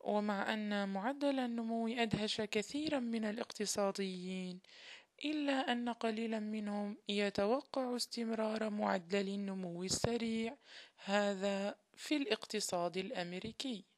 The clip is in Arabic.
ومع أن معدل النمو أدهش كثيرا من الاقتصاديين، إلا أن قليلا منهم يتوقع استمرار معدل النمو السريع هذا في الاقتصاد الأمريكي.